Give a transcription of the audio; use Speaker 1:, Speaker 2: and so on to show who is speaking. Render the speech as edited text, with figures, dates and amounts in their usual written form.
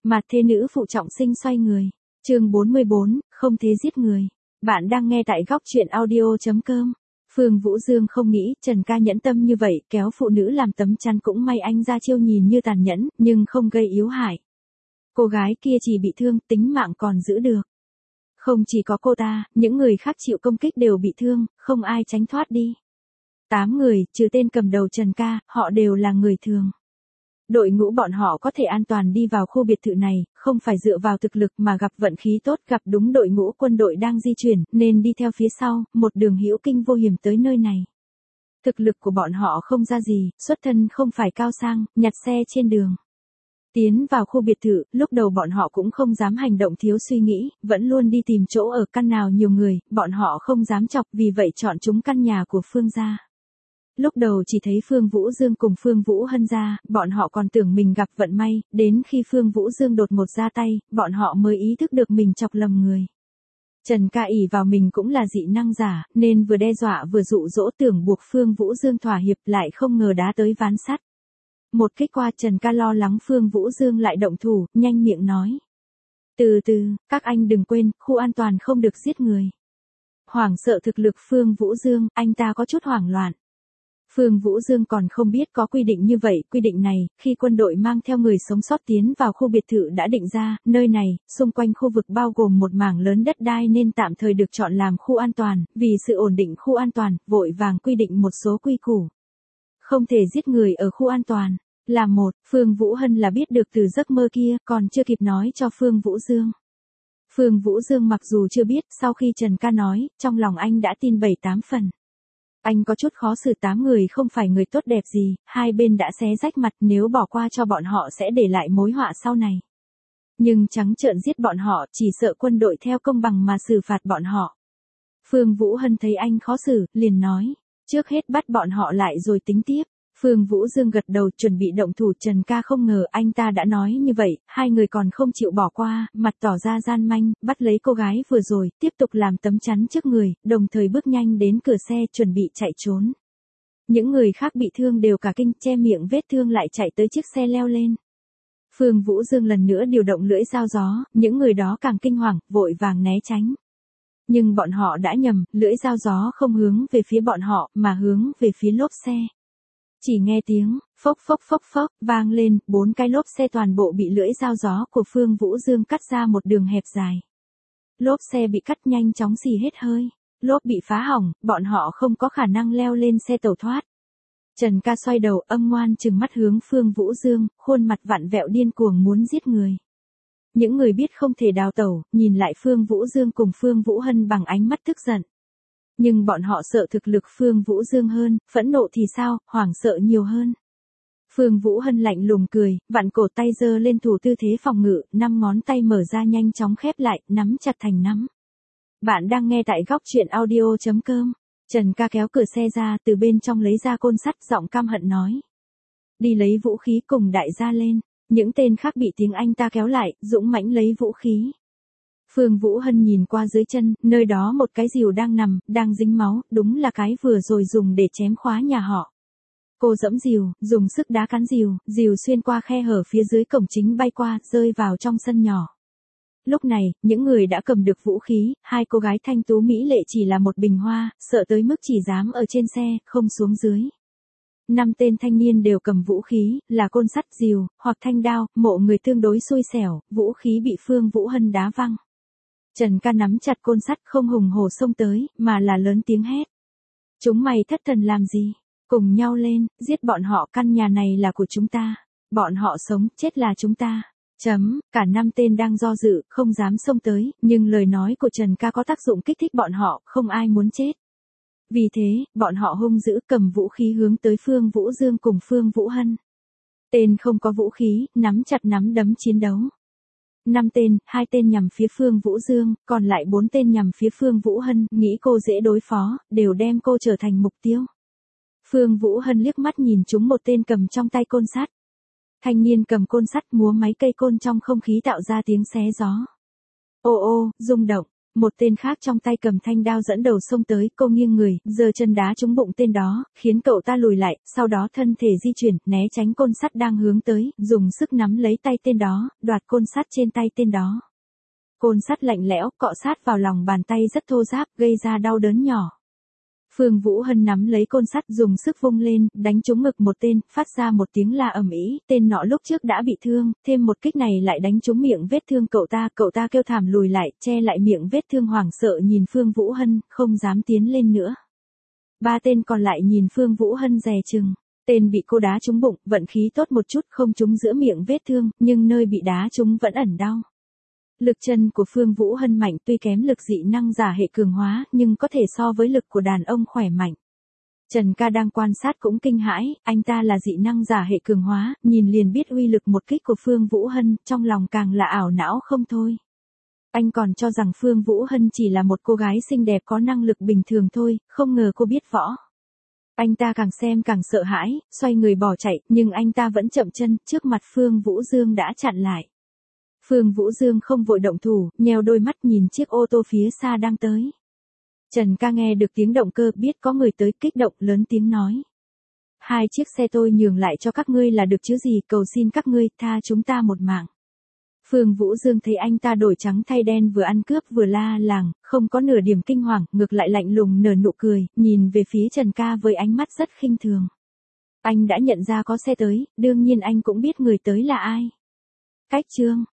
Speaker 1: Mặt thế nữ phụ trọng sinh xoay người. Chương 44, không thế giết người. Bạn đang nghe tại góc truyện audio.com. Phương Vũ Dương không nghĩ Trần Ca nhẫn tâm như vậy, kéo phụ nữ làm tấm chắn cũng may anh ra chiêu nhìn như tàn nhẫn, nhưng không gây yếu hại. Cô gái kia chỉ bị thương, tính mạng còn giữ được. Không chỉ có cô ta, những người khác chịu công kích đều bị thương, không ai tránh thoát đi. 8 người, trừ tên cầm đầu Trần Ca, họ đều là người thường. Đội ngũ bọn họ có thể an toàn đi vào khu biệt thự này, không phải dựa vào thực lực mà gặp vận khí tốt, gặp đúng đội ngũ quân đội đang di chuyển, nên đi theo phía sau, một đường hữu kinh vô hiểm tới nơi này. Thực lực của bọn họ không ra gì, xuất thân không phải cao sang, nhặt xe trên đường. Tiến vào khu biệt thự, lúc đầu bọn họ cũng không dám hành động thiếu suy nghĩ, vẫn luôn đi tìm chỗ ở căn nào nhiều người, bọn họ không dám chọc, vì vậy chọn chúng căn nhà của Phương gia. Lúc đầu chỉ thấy Phương Vũ Dương cùng Phương Vũ Hân ra, bọn họ còn tưởng mình gặp vận may, đến khi Phương Vũ Dương đột ngột ra tay, bọn họ mới ý thức được mình chọc lầm người. Trần Ca ỷ vào mình cũng là dị năng giả, nên vừa đe dọa vừa dụ dỗ tưởng buộc Phương Vũ Dương thỏa hiệp, lại không ngờ đá tới ván sắt. Một kích qua, Trần Ca lo lắng Phương Vũ Dương lại động thủ, nhanh miệng nói. Từ từ, các anh đừng quên, khu an toàn không được giết người. Hoảng sợ thực lực Phương Vũ Dương, anh ta có chút hoảng loạn. Phương Vũ Dương còn không biết có quy định như vậy, quy định này, khi quân đội mang theo người sống sót tiến vào khu biệt thự đã định ra, nơi này, xung quanh khu vực bao gồm một mảng lớn đất đai nên tạm thời được chọn làm khu an toàn, vì sự ổn định khu an toàn, vội vàng quy định một số quy củ. Không thể giết người ở khu an toàn. Là một, Phương Vũ Hân là biết được từ giấc mơ kia, còn chưa kịp nói cho Phương Vũ Dương. Phương Vũ Dương mặc dù chưa biết, sau khi Trần Ca nói, trong lòng anh đã tin 7-8 phần. Anh có chút khó xử, 8 người không phải người tốt đẹp gì, hai bên đã xé rách mặt, nếu bỏ qua cho bọn họ sẽ để lại mối họa sau này. Nhưng trắng trợn giết bọn họ, chỉ sợ quân đội theo công bằng mà xử phạt bọn họ. Phương Vũ Hân thấy anh khó xử, liền nói, trước hết bắt bọn họ lại rồi tính tiếp. Phương Vũ Dương gật đầu chuẩn bị động thủ, Trần Ca không ngờ anh ta đã nói như vậy, hai người còn không chịu bỏ qua, mặt tỏ ra gian manh, bắt lấy cô gái vừa rồi, tiếp tục làm tấm chắn trước người, đồng thời bước nhanh đến cửa xe chuẩn bị chạy trốn. Những người khác bị thương đều cả kinh, che miệng vết thương lại chạy tới chiếc xe leo lên. Phương Vũ Dương lần nữa điều động lưỡi dao gió, những người đó càng kinh hoàng, vội vàng né tránh. Nhưng bọn họ đã nhầm, lưỡi dao gió không hướng về phía bọn họ, mà hướng về phía lốp xe. Chỉ nghe tiếng, phốc phốc phốc phốc, vang lên, 4 cái lốp xe toàn bộ bị lưỡi dao gió của Phương Vũ Dương cắt ra một đường hẹp dài. Lốp xe bị cắt nhanh chóng xì hết hơi. Lốp bị phá hỏng, bọn họ không có khả năng leo lên xe tẩu thoát. Trần Ca xoay đầu âm ngoan trừng mắt hướng Phương Vũ Dương, khuôn mặt vặn vẹo điên cuồng muốn giết người. Những người biết không thể đào tẩu, nhìn lại Phương Vũ Dương cùng Phương Vũ Hân bằng ánh mắt tức giận. Nhưng bọn họ sợ thực lực Phương Vũ Dương hơn, phẫn nộ thì sao, hoảng sợ nhiều hơn. Phương Vũ Hân lạnh lùng cười, vặn cổ tay giơ lên thủ tư thế phòng ngự, 5 ngón tay mở ra nhanh chóng khép lại, nắm chặt thành nắm. Bạn đang nghe tại góc truyện audio.com. Trần Ca kéo cửa xe ra, từ bên trong lấy ra côn sắt, giọng căm hận nói. Đi lấy vũ khí cùng đại gia lên. Những tên khác bị tiếng anh ta kéo lại, dũng mãnh lấy vũ khí. Phương Vũ Hân nhìn qua dưới chân, nơi đó một cái rìu đang nằm, đang dính máu, đúng là cái vừa rồi dùng để chém khóa nhà họ. Cô giẫm rìu, dùng sức đá cán rìu, rìu xuyên qua khe hở phía dưới cổng chính bay qua, rơi vào trong sân nhỏ. Lúc này, những người đã cầm được vũ khí, hai cô gái thanh tú mỹ lệ chỉ là một bình hoa, sợ tới mức chỉ dám ở trên xe, không xuống dưới. 5 tên thanh niên đều cầm vũ khí, là côn sắt, rìu, hoặc thanh đao, mộ người tương đối xui xẻo, vũ khí bị Phương Vũ Hân đá văng. Trần Ca nắm chặt côn sắt không hùng hổ xông tới, mà là lớn tiếng hét. Chúng mày thất thần làm gì? Cùng nhau lên, giết bọn họ, căn nhà này là của chúng ta. Bọn họ sống, chết là chúng ta. Cả 5 tên đang do dự, không dám xông tới, nhưng lời nói của Trần Ca có tác dụng kích thích bọn họ, không ai muốn chết. Vì thế, bọn họ hung dữ cầm vũ khí hướng tới Phương Vũ Dương cùng Phương Vũ Hân. Tên không có vũ khí, nắm chặt nắm đấm chiến đấu. 5 tên, 2 tên nhằm phía Phương Vũ Dương, còn lại 4 tên nhằm phía Phương Vũ Hân, nghĩ cô dễ đối phó, đều đem cô trở thành mục tiêu. Phương Vũ Hân liếc mắt nhìn chúng một tên cầm trong tay côn sắt. Thanh niên cầm côn sắt múa máy cây côn trong không khí tạo ra tiếng xé gió. Ô ô, rung động, Một tên khác trong tay cầm thanh đao dẫn đầu xông tới, cô nghiêng người, giơ chân đá trúng bụng tên đó, khiến cậu ta lùi lại, sau đó thân thể di chuyển, né tránh côn sắt đang hướng tới, dùng sức nắm lấy tay tên đó, đoạt côn sắt trên tay tên đó. Côn sắt lạnh lẽo, cọ sát vào lòng bàn tay rất thô ráp, gây ra đau đớn nhỏ. Phương Vũ Hân nắm lấy côn sắt dùng sức vung lên, đánh trúng ngực một tên, phát ra một tiếng la ầm ĩ, tên nọ lúc trước đã bị thương, thêm một kích này lại đánh trúng miệng vết thương cậu ta kêu thảm lùi lại, che lại miệng vết thương hoảng sợ nhìn Phương Vũ Hân, không dám tiến lên nữa. Ba tên còn lại nhìn Phương Vũ Hân dè chừng, tên bị cô đá trúng bụng, vận khí tốt một chút không trúng giữa miệng vết thương, nhưng nơi bị đá trúng vẫn ẩn đau. Lực chân của Phương Vũ Hân mạnh tuy kém lực dị năng giả hệ cường hóa, nhưng có thể so với lực của đàn ông khỏe mạnh. Trần Ca đang quan sát cũng kinh hãi, anh ta là dị năng giả hệ cường hóa, nhìn liền biết uy lực một kích của Phương Vũ Hân, trong lòng càng là ảo não không thôi. Anh còn cho rằng Phương Vũ Hân chỉ là một cô gái xinh đẹp có năng lực bình thường thôi, không ngờ cô biết võ. Anh ta càng xem càng sợ hãi, xoay người bỏ chạy, nhưng anh ta vẫn chậm chân, trước mặt Phương Vũ Dương đã chặn lại. Phương Vũ Dương không vội động thủ, nheo đôi mắt nhìn chiếc ô tô phía xa đang tới. Trần Ca nghe được tiếng động cơ, biết có người tới, kích động lớn tiếng nói. Hai chiếc xe tôi nhường lại cho các ngươi là được chứ gì, cầu xin các ngươi, tha chúng ta một mạng. Phương Vũ Dương thấy anh ta đổi trắng thay đen, vừa ăn cướp vừa la làng, không có nửa điểm kinh hoàng, ngược lại lạnh lùng nở nụ cười, nhìn về phía Trần Ca với ánh mắt rất khinh thường. Anh đã nhận ra có xe tới, đương nhiên anh cũng biết người tới là ai. Cách chương